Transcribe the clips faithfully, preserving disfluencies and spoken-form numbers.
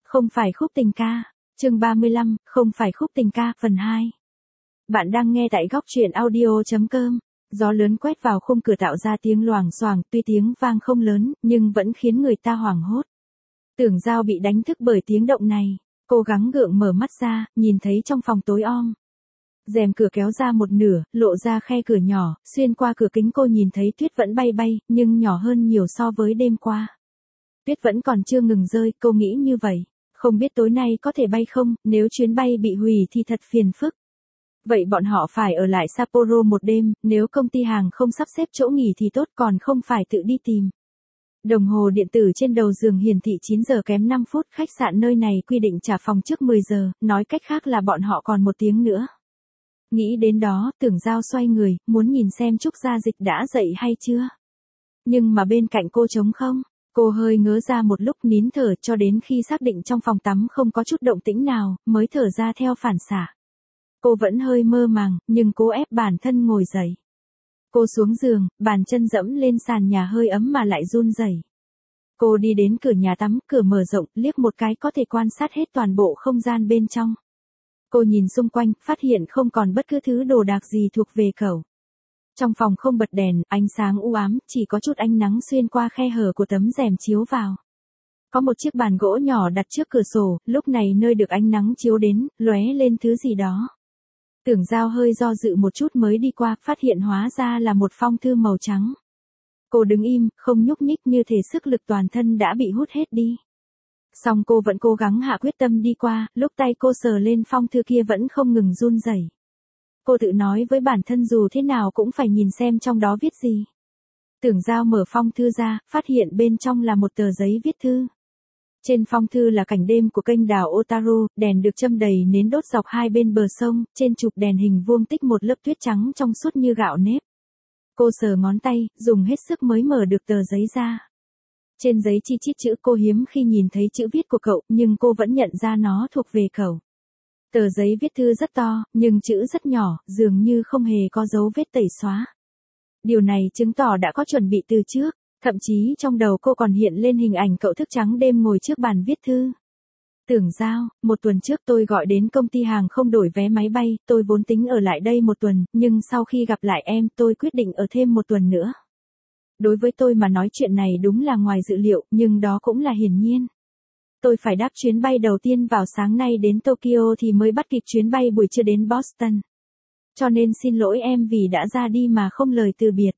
Không phải khúc tình ca. Chương ba mươi lăm, không phải khúc tình ca, phần hai. Bạn đang nghe tại góc truyện audio.com. Gió lớn quét vào khung cửa tạo ra tiếng loảng xoảng, tuy tiếng vang không lớn, nhưng vẫn khiến người ta hoảng hốt. Tưởng Giao bị đánh thức bởi tiếng động này, cố gắng gượng mở mắt ra, nhìn thấy trong phòng tối om. Rèm cửa kéo ra một nửa, lộ ra khe cửa nhỏ, xuyên qua cửa kính cô nhìn thấy tuyết vẫn bay bay, nhưng nhỏ hơn nhiều so với đêm qua. Tuyết vẫn còn chưa ngừng rơi, cô nghĩ như vậy. Không biết tối nay có thể bay không, nếu chuyến bay bị hủy thì thật phiền phức. Vậy bọn họ phải ở lại Sapporo một đêm, nếu công ty hàng không sắp xếp chỗ nghỉ thì tốt, còn không phải tự đi tìm. Đồng hồ điện tử trên đầu giường hiển thị chín giờ kém năm phút, khách sạn nơi này quy định trả phòng trước mười giờ, nói cách khác là bọn họ còn một tiếng nữa. Nghĩ đến đó, Tưởng Giao xoay người, muốn nhìn xem Trúc Gia Dịch đã dậy hay chưa. Nhưng mà bên cạnh cô trống không. Cô hơi ngớ ra một lúc, nín thở cho đến khi xác định trong phòng tắm không có chút động tĩnh nào, mới thở ra theo phản xạ. Cô vẫn hơi mơ màng, nhưng cố ép bản thân ngồi dậy. Cô xuống giường, bàn chân dẫm lên sàn nhà hơi ấm mà lại run rẩy. Cô đi đến cửa nhà tắm, cửa mở rộng, liếc một cái có thể quan sát hết toàn bộ không gian bên trong. Cô nhìn xung quanh, phát hiện không còn bất cứ thứ đồ đạc gì thuộc về cậu. Trong phòng không bật đèn, ánh sáng u ám, chỉ có chút ánh nắng xuyên qua khe hở của tấm rèm chiếu vào. Có một chiếc bàn gỗ nhỏ đặt trước cửa sổ, lúc này nơi được ánh nắng chiếu đến, lóe lên thứ gì đó. Tưởng Giao hơi do dự một chút mới đi qua, phát hiện hóa ra là một phong thư màu trắng. Cô đứng im, không nhúc nhích, như thể sức lực toàn thân đã bị hút hết đi. Song cô vẫn cố gắng hạ quyết tâm đi qua, lúc tay cô sờ lên phong thư kia vẫn không ngừng run rẩy. Cô tự nói với bản thân dù thế nào cũng phải nhìn xem trong đó viết gì. Tưởng Giao mở phong thư ra, phát hiện bên trong là một tờ giấy viết thư. Trên phong thư là cảnh đêm của kênh đảo Otaru, đèn được châm đầy nến đốt dọc hai bên bờ sông, trên trục đèn hình vuông tích một lớp tuyết trắng trong suốt như gạo nếp. Cô sờ ngón tay, dùng hết sức mới mở được tờ giấy ra. Trên giấy chi chít chữ, cô hiếm khi nhìn thấy chữ viết của cậu, nhưng cô vẫn nhận ra nó thuộc về cậu. Tờ giấy viết thư rất to, nhưng chữ rất nhỏ, dường như không hề có dấu vết tẩy xóa. Điều này chứng tỏ đã có chuẩn bị từ trước, thậm chí trong đầu cô còn hiện lên hình ảnh cậu thức trắng đêm ngồi trước bàn viết thư. Tưởng Giao, một tuần trước tôi gọi đến công ty hàng không đổi vé máy bay, tôi vốn tính ở lại đây một tuần, nhưng sau khi gặp lại em tôi quyết định ở thêm một tuần nữa. Đối với tôi mà nói chuyện này đúng là ngoài dự liệu, nhưng đó cũng là hiển nhiên. Tôi phải đáp chuyến bay đầu tiên vào sáng nay đến Tokyo thì mới bắt kịp chuyến bay buổi trưa đến Boston. Cho nên xin lỗi em vì đã ra đi mà không lời từ biệt.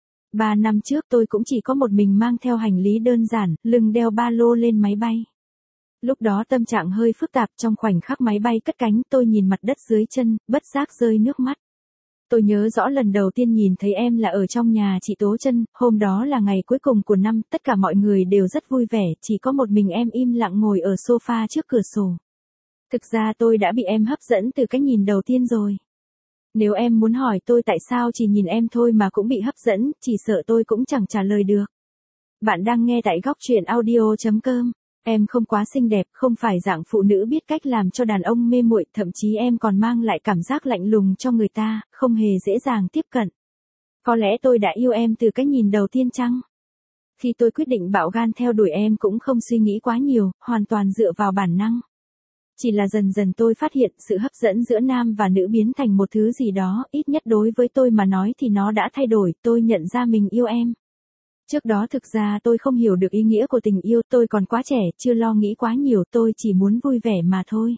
Ba năm trước tôi cũng chỉ có một mình mang theo hành lý đơn giản, lưng đeo ba lô lên máy bay. Lúc đó tâm trạng hơi phức tạp, trong khoảnh khắc máy bay cất cánh tôi nhìn mặt đất dưới chân, bất giác rơi nước mắt. Tôi nhớ rõ lần đầu tiên nhìn thấy em là ở trong nhà chị Tố Chân, hôm đó là ngày cuối cùng của năm, tất cả mọi người đều rất vui vẻ, chỉ có một mình em im lặng ngồi ở sofa trước cửa sổ. Thực ra tôi đã bị em hấp dẫn từ cái nhìn đầu tiên rồi. Nếu em muốn hỏi tôi tại sao chỉ nhìn em thôi mà cũng bị hấp dẫn, chỉ sợ tôi cũng chẳng trả lời được. Bạn đang nghe tại góc truyện audio.com. Em không quá xinh đẹp, không phải dạng phụ nữ biết cách làm cho đàn ông mê muội, thậm chí em còn mang lại cảm giác lạnh lùng cho người ta, không hề dễ dàng tiếp cận. Có lẽ tôi đã yêu em từ cái nhìn đầu tiên chăng? Khi tôi quyết định bạo gan theo đuổi em cũng không suy nghĩ quá nhiều, hoàn toàn dựa vào bản năng. Chỉ là dần dần tôi phát hiện sự hấp dẫn giữa nam và nữ biến thành một thứ gì đó, ít nhất đối với tôi mà nói thì nó đã thay đổi, tôi nhận ra mình yêu em. Trước đó thực ra tôi không hiểu được ý nghĩa của tình yêu, tôi còn quá trẻ, chưa lo nghĩ quá nhiều, tôi chỉ muốn vui vẻ mà thôi.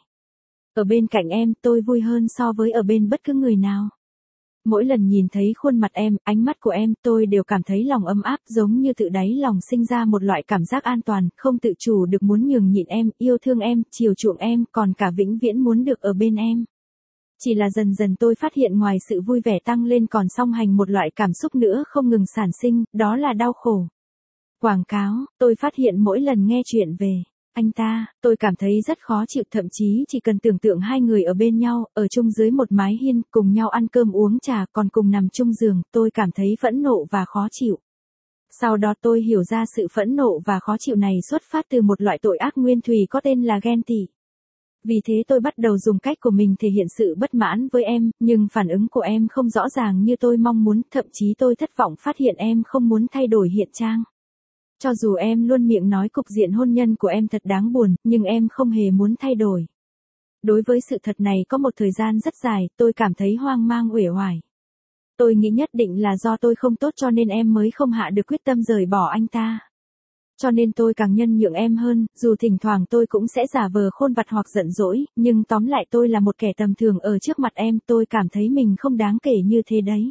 Ở bên cạnh em, tôi vui hơn so với ở bên bất cứ người nào. Mỗi lần nhìn thấy khuôn mặt em, ánh mắt của em, tôi đều cảm thấy lòng ấm áp, giống như tự đáy lòng sinh ra một loại cảm giác an toàn, không tự chủ được muốn nhường nhịn em, yêu thương em, chiều chuộng em, còn cả vĩnh viễn muốn được ở bên em. Chỉ là dần dần tôi phát hiện ngoài sự vui vẻ tăng lên còn song hành một loại cảm xúc nữa không ngừng sản sinh, đó là đau khổ. Quảng cáo, tôi phát hiện mỗi lần nghe chuyện về anh ta, tôi cảm thấy rất khó chịu, thậm chí chỉ cần tưởng tượng hai người ở bên nhau, ở chung dưới một mái hiên, cùng nhau ăn cơm uống trà, còn cùng nằm chung giường, tôi cảm thấy phẫn nộ và khó chịu. Sau đó tôi hiểu ra sự phẫn nộ và khó chịu này xuất phát từ một loại tội ác nguyên thủy có tên là ghen tị. Vì thế tôi bắt đầu dùng cách của mình thể hiện sự bất mãn với em, nhưng phản ứng của em không rõ ràng như tôi mong muốn, thậm chí tôi thất vọng phát hiện em không muốn thay đổi hiện trạng. Cho dù em luôn miệng nói cục diện hôn nhân của em thật đáng buồn, nhưng em không hề muốn thay đổi. Đối với sự thật này có một thời gian rất dài, tôi cảm thấy hoang mang uể oải. Tôi nghĩ nhất định là do tôi không tốt cho nên em mới không hạ được quyết tâm rời bỏ anh ta. Cho nên tôi càng nhân nhượng em hơn, dù thỉnh thoảng tôi cũng sẽ giả vờ khôn vặt hoặc giận dỗi, nhưng tóm lại tôi là một kẻ tầm thường ở trước mặt em, tôi cảm thấy mình không đáng kể như thế đấy.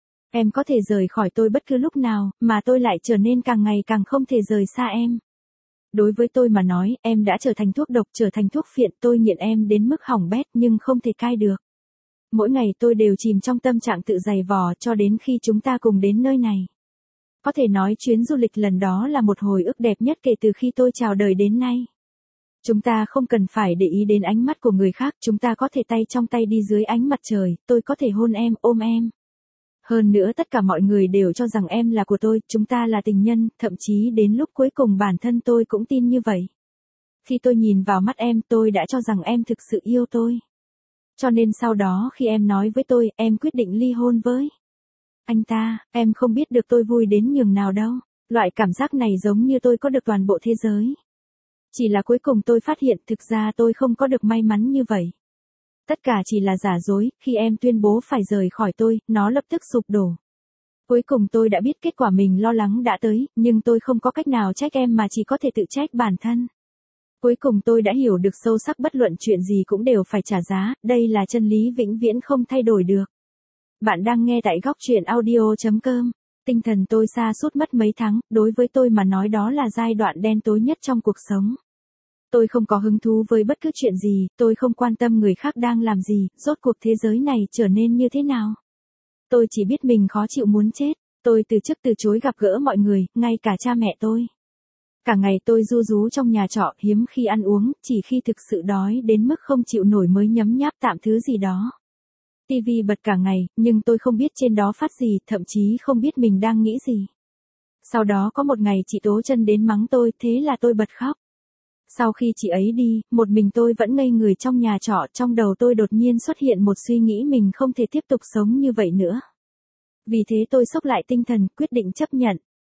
Em có thể rời khỏi tôi bất cứ lúc nào, mà tôi lại trở nên càng ngày càng không thể rời xa em. Đối với tôi mà nói, em đã trở thành thuốc độc, trở thành thuốc phiện, tôi nghiện em đến mức hỏng bét nhưng không thể cai được. Mỗi ngày tôi đều chìm trong tâm trạng tự giày vò cho đến khi chúng ta cùng đến nơi này. Có thể nói chuyến du lịch lần đó là một hồi ức đẹp nhất kể từ khi tôi chào đời đến nay. Chúng ta không cần phải để ý đến ánh mắt của người khác, chúng ta có thể tay trong tay đi dưới ánh mặt trời, tôi có thể hôn em, ôm em. Hơn nữa tất cả mọi người đều cho rằng em là của tôi, chúng ta là tình nhân, thậm chí đến lúc cuối cùng bản thân tôi cũng tin như vậy. Khi tôi nhìn vào mắt em, tôi đã cho rằng em thực sự yêu tôi. Cho nên sau đó khi em nói với tôi, em quyết định ly hôn với anh ta, em không biết được tôi vui đến nhường nào đâu. Loại cảm giác này giống như tôi có được toàn bộ thế giới. Chỉ là cuối cùng tôi phát hiện thực ra tôi không có được may mắn như vậy. Tất cả chỉ là giả dối, khi em tuyên bố phải rời khỏi tôi, nó lập tức sụp đổ. Cuối cùng tôi đã biết kết quả mình lo lắng đã tới, nhưng tôi không có cách nào trách em mà chỉ có thể tự trách bản thân. Cuối cùng tôi đã hiểu được sâu sắc bất luận chuyện gì cũng đều phải trả giá, đây là chân lý vĩnh viễn không thay đổi được. Bạn đang nghe tại góc truyện audio chấm com. Tinh thần tôi sa sút mất mấy tháng, đối với tôi mà nói đó là giai đoạn đen tối nhất trong cuộc sống. Tôi không có hứng thú với bất cứ chuyện gì, tôi không quan tâm người khác đang làm gì, rốt cuộc thế giới này trở nên như thế nào. Tôi chỉ biết mình khó chịu muốn chết, tôi từ chức từ chối gặp gỡ mọi người, ngay cả cha mẹ tôi. Cả ngày tôi ru rú trong nhà trọ, hiếm khi ăn uống, chỉ khi thực sự đói đến mức không chịu nổi mới nhấm nháp tạm thứ gì đó. Tivi bật cả ngày, nhưng tôi không biết trên đó phát gì, thậm chí không biết mình đang nghĩ gì. Sau đó có một ngày chị Tố Chân đến mắng tôi, thế là tôi bật khóc. Sau khi chị ấy đi, một mình tôi vẫn ngây người trong nhà trọ, trong đầu tôi đột nhiên xuất hiện một suy nghĩ mình không thể tiếp tục sống như vậy nữa. Vì thế tôi xốc lại tinh thần, quyết định chấp nhận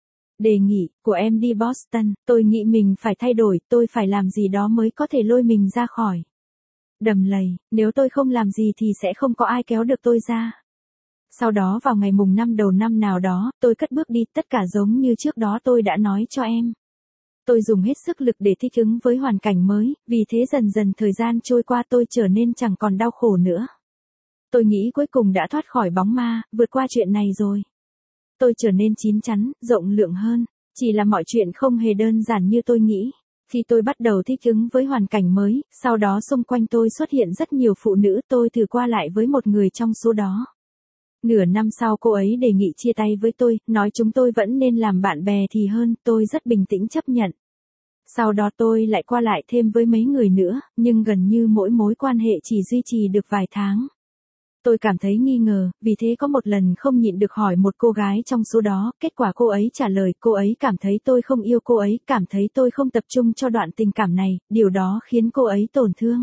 đề nghị của em đi Boston, tôi nghĩ mình phải thay đổi, tôi phải làm gì đó mới có thể lôi mình ra khỏi đầm lầy, nếu tôi không làm gì thì sẽ không có ai kéo được tôi ra. Sau đó vào ngày mùng năm đầu năm nào đó, tôi cất bước đi, tất cả giống như trước đó tôi đã nói cho em. Tôi dùng hết sức lực để thích ứng với hoàn cảnh mới, vì thế dần dần thời gian trôi qua tôi trở nên chẳng còn đau khổ nữa. Tôi nghĩ cuối cùng đã thoát khỏi bóng ma, vượt qua chuyện này rồi. Tôi trở nên chín chắn, rộng lượng hơn, chỉ là mọi chuyện không hề đơn giản như tôi nghĩ. Khi tôi bắt đầu thích ứng với hoàn cảnh mới, sau đó xung quanh tôi xuất hiện rất nhiều phụ nữ, tôi thử qua lại với một người trong số đó. Nửa năm sau cô ấy đề nghị chia tay với tôi, nói chúng tôi vẫn nên làm bạn bè thì hơn, tôi rất bình tĩnh chấp nhận. Sau đó tôi lại qua lại thêm với mấy người nữa, nhưng gần như mỗi mối quan hệ chỉ duy trì được vài tháng. Tôi cảm thấy nghi ngờ, vì thế có một lần không nhịn được hỏi một cô gái trong số đó, kết quả cô ấy trả lời cô ấy cảm thấy tôi không yêu cô ấy, cảm thấy tôi không tập trung cho đoạn tình cảm này, điều đó khiến cô ấy tổn thương.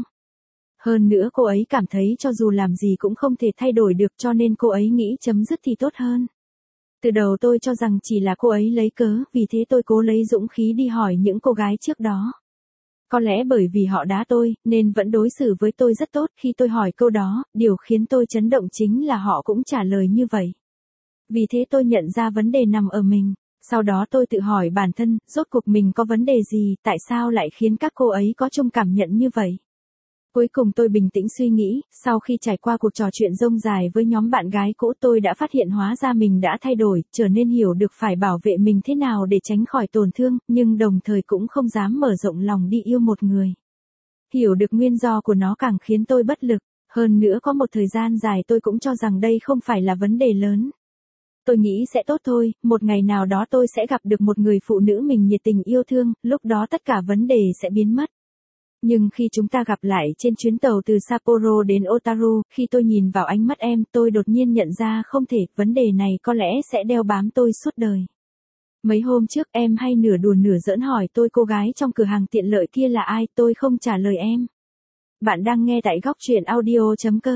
Hơn nữa cô ấy cảm thấy cho dù làm gì cũng không thể thay đổi được cho nên cô ấy nghĩ chấm dứt thì tốt hơn. Từ đầu tôi cho rằng chỉ là cô ấy lấy cớ, vì thế tôi cố lấy dũng khí đi hỏi những cô gái trước đó. Có lẽ bởi vì họ đá tôi, nên vẫn đối xử với tôi rất tốt, khi tôi hỏi câu đó, điều khiến tôi chấn động chính là họ cũng trả lời như vậy. Vì thế tôi nhận ra vấn đề nằm ở mình. Sau đó tôi tự hỏi bản thân, rốt cuộc mình có vấn đề gì, tại sao lại khiến các cô ấy có chung cảm nhận như vậy. Cuối cùng tôi bình tĩnh suy nghĩ, sau khi trải qua cuộc trò chuyện rông dài với nhóm bạn gái cũ tôi đã phát hiện hóa ra mình đã thay đổi, trở nên hiểu được phải bảo vệ mình thế nào để tránh khỏi tổn thương, nhưng đồng thời cũng không dám mở rộng lòng đi yêu một người. Hiểu được nguyên do của nó càng khiến tôi bất lực, hơn nữa có một thời gian dài tôi cũng cho rằng đây không phải là vấn đề lớn. Tôi nghĩ sẽ tốt thôi, một ngày nào đó tôi sẽ gặp được một người phụ nữ mình nhiệt tình yêu thương, lúc đó tất cả vấn đề sẽ biến mất. Nhưng khi chúng ta gặp lại trên chuyến tàu từ Sapporo đến Otaru, khi tôi nhìn vào ánh mắt em, tôi đột nhiên nhận ra không thể, vấn đề này có lẽ sẽ đeo bám tôi suốt đời. Mấy hôm trước em hay nửa đùa nửa giỡn hỏi tôi cô gái trong cửa hàng tiện lợi kia là ai, tôi không trả lời em. Bạn đang nghe tại góc truyện audio chấm com.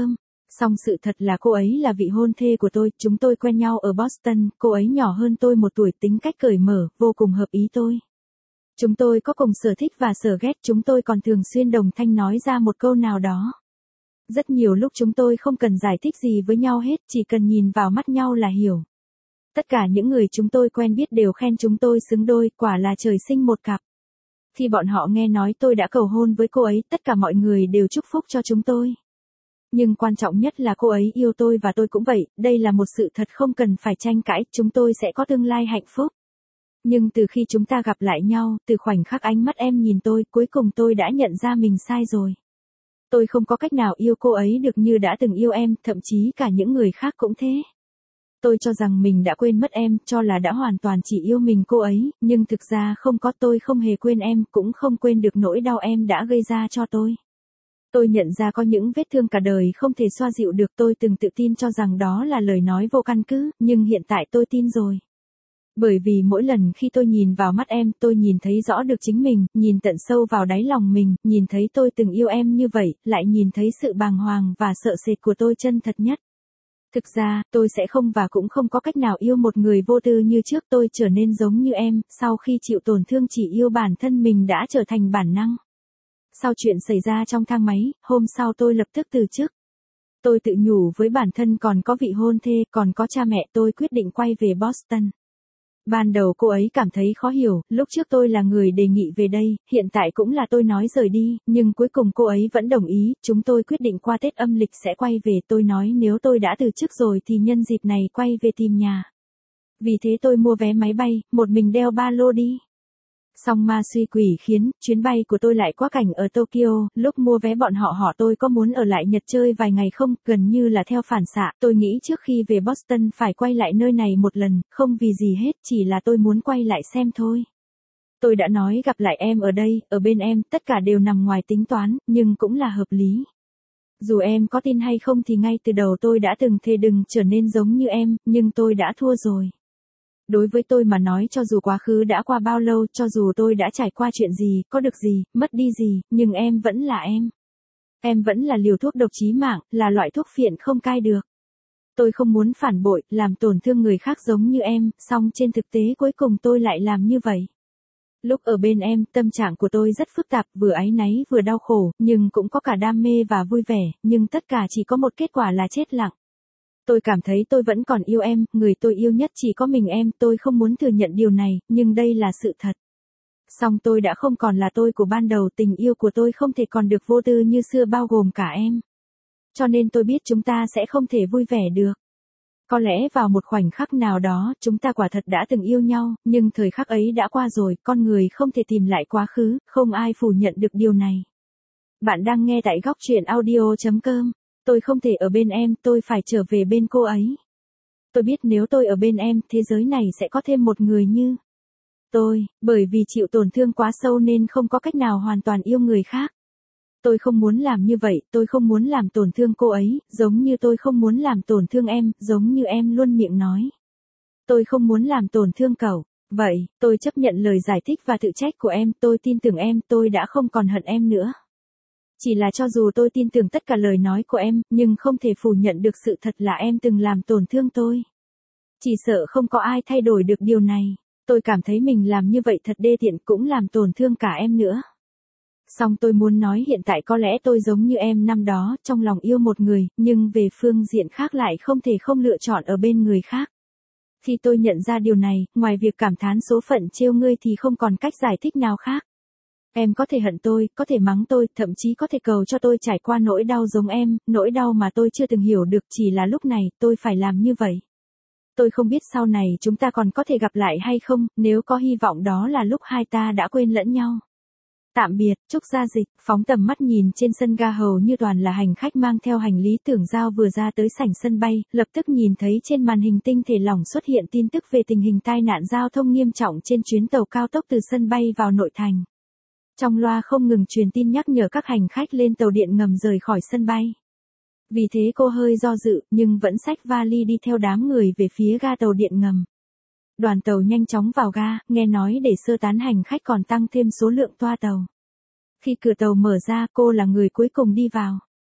Song sự thật là cô ấy là vị hôn thê của tôi, chúng tôi quen nhau ở Boston, cô ấy nhỏ hơn tôi một tuổi, tính cách cởi mở, vô cùng hợp ý tôi. Chúng tôi có cùng sở thích và sở ghét, chúng tôi còn thường xuyên đồng thanh nói ra một câu nào đó. Rất nhiều lúc chúng tôi không cần giải thích gì với nhau hết, chỉ cần nhìn vào mắt nhau là hiểu. Tất cả những người chúng tôi quen biết đều khen chúng tôi xứng đôi, quả là trời sinh một cặp. Khi bọn họ nghe nói tôi đã cầu hôn với cô ấy, tất cả mọi người đều chúc phúc cho chúng tôi. Nhưng quan trọng nhất là cô ấy yêu tôi và tôi cũng vậy, đây là một sự thật không cần phải tranh cãi, chúng tôi sẽ có tương lai hạnh phúc. Nhưng từ khi chúng ta gặp lại nhau, từ khoảnh khắc ánh mắt em nhìn tôi, cuối cùng tôi đã nhận ra mình sai rồi. Tôi không có cách nào yêu cô ấy được như đã từng yêu em, thậm chí cả những người khác cũng thế. Tôi cho rằng mình đã quên mất em, cho là đã hoàn toàn chỉ yêu mình cô ấy, nhưng thực ra không có, tôi không hề quên em, cũng không quên được nỗi đau em đã gây ra cho tôi. Tôi nhận ra có những vết thương cả đời không thể xoa dịu được, tôi từng tự tin cho rằng đó là lời nói vô căn cứ, nhưng hiện tại tôi tin rồi. Bởi vì mỗi lần khi tôi nhìn vào mắt em, tôi nhìn thấy rõ được chính mình, nhìn tận sâu vào đáy lòng mình, nhìn thấy tôi từng yêu em như vậy, lại nhìn thấy sự bàng hoàng và sợ sệt của tôi chân thật nhất. Thực ra, tôi sẽ không và cũng không có cách nào yêu một người vô tư như trước, tôi trở nên giống như em, sau khi chịu tổn thương chỉ yêu bản thân mình đã trở thành bản năng. Sau chuyện xảy ra trong thang máy, hôm sau tôi lập tức từ chức. Tôi tự nhủ với bản thân còn có vị hôn thê, còn có cha mẹ, tôi quyết định quay về Boston. Ban đầu cô ấy cảm thấy khó hiểu, lúc trước tôi là người đề nghị về đây, hiện tại cũng là tôi nói rời đi, nhưng cuối cùng cô ấy vẫn đồng ý, chúng tôi quyết định qua Tết âm lịch sẽ quay về, tôi nói nếu tôi đã từ chức rồi thì nhân dịp này quay về tìm nhà. Vì thế tôi mua vé máy bay, một mình đeo ba lô đi. Song ma suy quỷ khiến, chuyến bay của tôi lại quá cảnh ở Tokyo, lúc mua vé bọn họ hỏi tôi có muốn ở lại Nhật chơi vài ngày không, gần như là theo phản xạ, tôi nghĩ trước khi về Boston phải quay lại nơi này một lần, không vì gì hết, chỉ là tôi muốn quay lại xem thôi. Tôi đã nói gặp lại em ở đây, ở bên em, tất cả đều nằm ngoài tính toán, nhưng cũng là hợp lý. Dù em có tin hay không thì ngay từ đầu tôi đã từng thề đừng trở nên giống như em, nhưng tôi đã thua rồi. Đối với tôi mà nói cho dù quá khứ đã qua bao lâu, cho dù tôi đã trải qua chuyện gì, có được gì, mất đi gì, nhưng em vẫn là em. Em vẫn là liều thuốc độc chí mạng, là loại thuốc phiện không cai được. Tôi không muốn phản bội, làm tổn thương người khác giống như em, song trên thực tế cuối cùng tôi lại làm như vậy. Lúc ở bên em, tâm trạng của tôi rất phức tạp, vừa áy náy vừa đau khổ, nhưng cũng có cả đam mê và vui vẻ, nhưng tất cả chỉ có một kết quả là chết lặng. Tôi cảm thấy tôi vẫn còn yêu em, người tôi yêu nhất chỉ có mình em, tôi không muốn thừa nhận điều này, nhưng đây là sự thật. Song tôi đã không còn là tôi của ban đầu, tình yêu của tôi không thể còn được vô tư như xưa bao gồm cả em. Cho nên tôi biết chúng ta sẽ không thể vui vẻ được. Có lẽ vào một khoảnh khắc nào đó, chúng ta quả thật đã từng yêu nhau, nhưng thời khắc ấy đã qua rồi, con người không thể tìm lại quá khứ, không ai phủ nhận được điều này. Bạn đang nghe tại góc truyện audio chấm com. Tôi không thể ở bên em, tôi phải trở về bên cô ấy. Tôi biết nếu tôi ở bên em, thế giới này sẽ có thêm một người như tôi, bởi vì chịu tổn thương quá sâu nên không có cách nào hoàn toàn yêu người khác. Tôi không muốn làm như vậy, tôi không muốn làm tổn thương cô ấy, giống như tôi không muốn làm tổn thương em, giống như em luôn miệng nói. Tôi không muốn làm tổn thương cậu. Vậy, tôi chấp nhận lời giải thích và tự trách của em, tôi tin tưởng em, tôi đã không còn hận em nữa. Chỉ là cho dù tôi tin tưởng tất cả lời nói của em, nhưng không thể phủ nhận được sự thật là em từng làm tổn thương tôi. Chỉ sợ không có ai thay đổi được điều này. Tôi cảm thấy mình làm như vậy thật đê tiện, cũng làm tổn thương cả em nữa. Song tôi muốn nói hiện tại có lẽ tôi giống như em năm đó, trong lòng yêu một người, nhưng về phương diện khác lại không thể không lựa chọn ở bên người khác. Khi tôi nhận ra điều này, ngoài việc cảm thán số phận trêu ngươi thì không còn cách giải thích nào khác. Em có thể hận tôi, có thể mắng tôi, thậm chí có thể cầu cho tôi trải qua nỗi đau giống em, nỗi đau mà tôi chưa từng hiểu được, chỉ là lúc này, tôi phải làm như vậy. Tôi không biết sau này chúng ta còn có thể gặp lại hay không, nếu có hy vọng đó là lúc hai ta đã quên lẫn nhau. Tạm biệt, Trúc Gia Dịch, phóng tầm mắt nhìn trên sân ga hầu như toàn là hành khách mang theo hành lý Tưởng Giao vừa ra tới sảnh sân bay, lập tức nhìn thấy trên màn hình tinh thể lỏng xuất hiện tin tức về tình hình tai nạn giao thông nghiêm trọng trên chuyến tàu cao tốc từ sân bay vào nội thành. Trong loa không ngừng truyền tin nhắc nhở các hành khách lên tàu điện ngầm rời khỏi sân bay. Vì thế cô hơi do dự, nhưng vẫn xách vali đi theo đám người về phía ga tàu điện ngầm. Đoàn tàu nhanh chóng vào ga, nghe nói để sơ tán hành khách còn tăng thêm số lượng toa tàu. Khi cửa tàu mở ra, cô là người cuối cùng đi vào.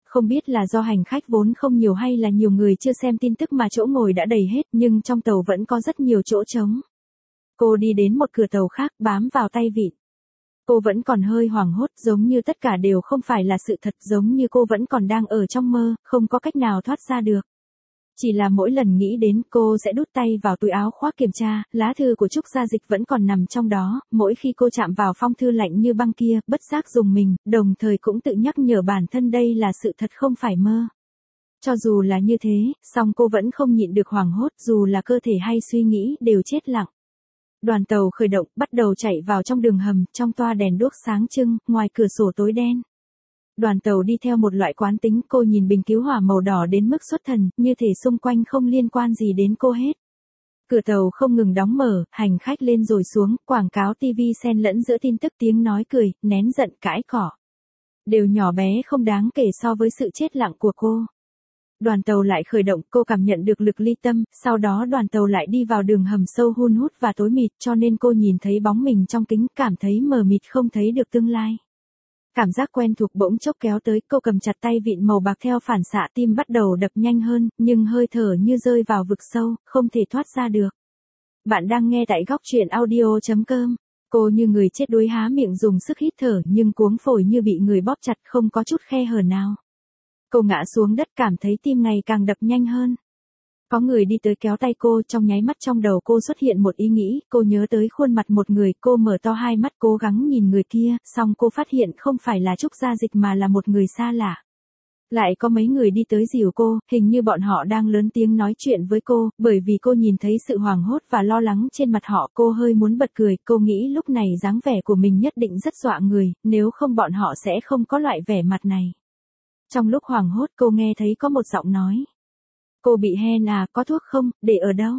không biết là do hành khách vốn không nhiều hay là nhiều người chưa xem tin tức mà chỗ ngồi đã đầy hết, nhưng trong tàu vẫn có rất nhiều chỗ trống. Cô đi đến một cửa tàu khác, bám vào tay vịn. Cô vẫn còn hơi hoảng hốt, giống như tất cả đều không phải là sự thật, giống như cô vẫn còn đang ở trong mơ, không có cách nào thoát ra được. Chỉ là mỗi lần nghĩ đến, cô sẽ đút tay vào túi áo khoác kiểm tra, lá thư của Trúc Gia Dịch vẫn còn nằm trong đó, mỗi khi cô chạm vào phong thư lạnh như băng kia, bất giác dùng mình, đồng thời cũng tự nhắc nhở bản thân đây là sự thật không phải mơ. Cho dù là như thế, song cô vẫn không nhịn được hoảng hốt, dù là cơ thể hay suy nghĩ đều chết lặng. Đoàn tàu khởi động, bắt đầu chạy vào trong đường hầm, trong toa đèn đuốc sáng trưng, ngoài cửa sổ tối đen. Đoàn tàu đi theo một loại quán tính, cô nhìn bình cứu hỏa màu đỏ đến mức xuất thần, như thể xung quanh không liên quan gì đến cô hết. Cửa tàu không ngừng đóng mở, hành khách lên rồi xuống, quảng cáo ti vi xen lẫn giữa tin tức, tiếng nói cười, nén giận, cãi cỏ. Đều nhỏ bé không đáng kể so với sự chết lặng của cô. Đoàn tàu lại khởi động, cô cảm nhận được lực ly tâm, sau đó đoàn tàu lại đi vào đường hầm sâu hun hút và tối mịt, cho nên cô nhìn thấy bóng mình trong kính, cảm thấy mờ mịt không thấy được tương lai. Cảm giác quen thuộc bỗng chốc kéo tới, cô cầm chặt tay vịn màu bạc theo phản xạ, tim bắt đầu đập nhanh hơn, nhưng hơi thở như rơi vào vực sâu, không thể thoát ra được. Bạn đang nghe tại góc truyện audio chấm com. Cô như người chết đuối há miệng dùng sức hít thở, nhưng cuống phổi như bị người bóp chặt, không có chút khe hở nào. Cô ngã xuống đất, cảm thấy tim ngày càng đập nhanh hơn. Có người đi tới kéo tay cô, trong nháy mắt trong đầu cô xuất hiện một ý nghĩ, cô nhớ tới khuôn mặt một người, cô mở to hai mắt cố gắng nhìn người kia, xong cô phát hiện không phải là Trúc Gia Dịch mà là một người xa lạ. Lại có mấy người đi tới dìu cô, hình như bọn họ đang lớn tiếng nói chuyện với cô, bởi vì cô nhìn thấy sự hoảng hốt và lo lắng trên mặt họ, cô hơi muốn bật cười, cô nghĩ lúc này dáng vẻ của mình nhất định rất dọa người, nếu không bọn họ sẽ không có loại vẻ mặt này. Trong lúc hoảng hốt cô nghe thấy có một giọng nói. Cô bị hen à, có thuốc không, để ở đâu?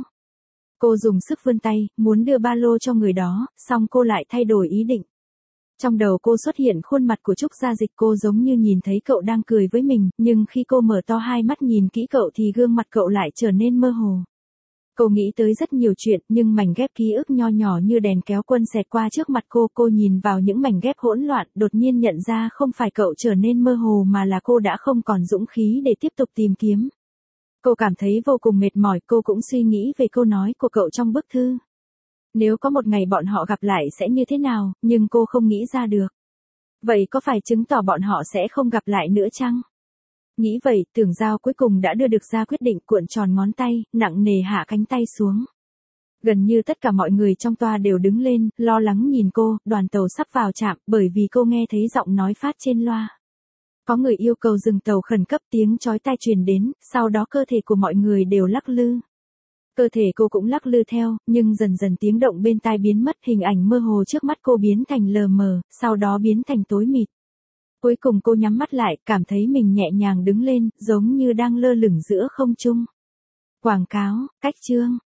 Cô dùng sức vươn tay, muốn đưa ba lô cho người đó, xong cô lại thay đổi ý định. Trong đầu cô xuất hiện khuôn mặt của Trúc Gia Dịch, cô giống như nhìn thấy cậu đang cười với mình, nhưng khi cô mở to hai mắt nhìn kỹ cậu thì gương mặt cậu lại trở nên mơ hồ. Cô nghĩ tới rất nhiều chuyện, nhưng mảnh ghép ký ức nho nhỏ như đèn kéo quân xẹt qua trước mặt cô, cô nhìn vào những mảnh ghép hỗn loạn, đột nhiên nhận ra không phải cậu trở nên mơ hồ mà là cô đã không còn dũng khí để tiếp tục tìm kiếm. Cô cảm thấy vô cùng mệt mỏi, cô cũng suy nghĩ về câu nói của cậu trong bức thư. Nếu có một ngày bọn họ gặp lại sẽ như thế nào, nhưng cô không nghĩ ra được. Vậy có phải chứng tỏ bọn họ sẽ không gặp lại nữa chăng? Nghĩ vậy, Tưởng Giao cuối cùng đã đưa được ra quyết định, cuộn tròn ngón tay, nặng nề hạ cánh tay xuống. Gần như tất cả mọi người trong toa đều đứng lên, lo lắng nhìn cô, đoàn tàu sắp vào trạm, bởi vì cô nghe thấy giọng nói phát trên loa. Có người yêu cầu dừng tàu khẩn cấp, tiếng chói tai truyền đến, sau đó cơ thể của mọi người đều lắc lư. Cơ thể cô cũng lắc lư theo, nhưng dần dần tiếng động bên tai biến mất, hình ảnh mơ hồ trước mắt cô biến thành lờ mờ, sau đó biến thành tối mịt. Cuối cùng cô nhắm mắt lại, cảm thấy mình nhẹ nhàng đứng lên, giống như đang lơ lửng giữa không trung. Quảng cáo, cách chương.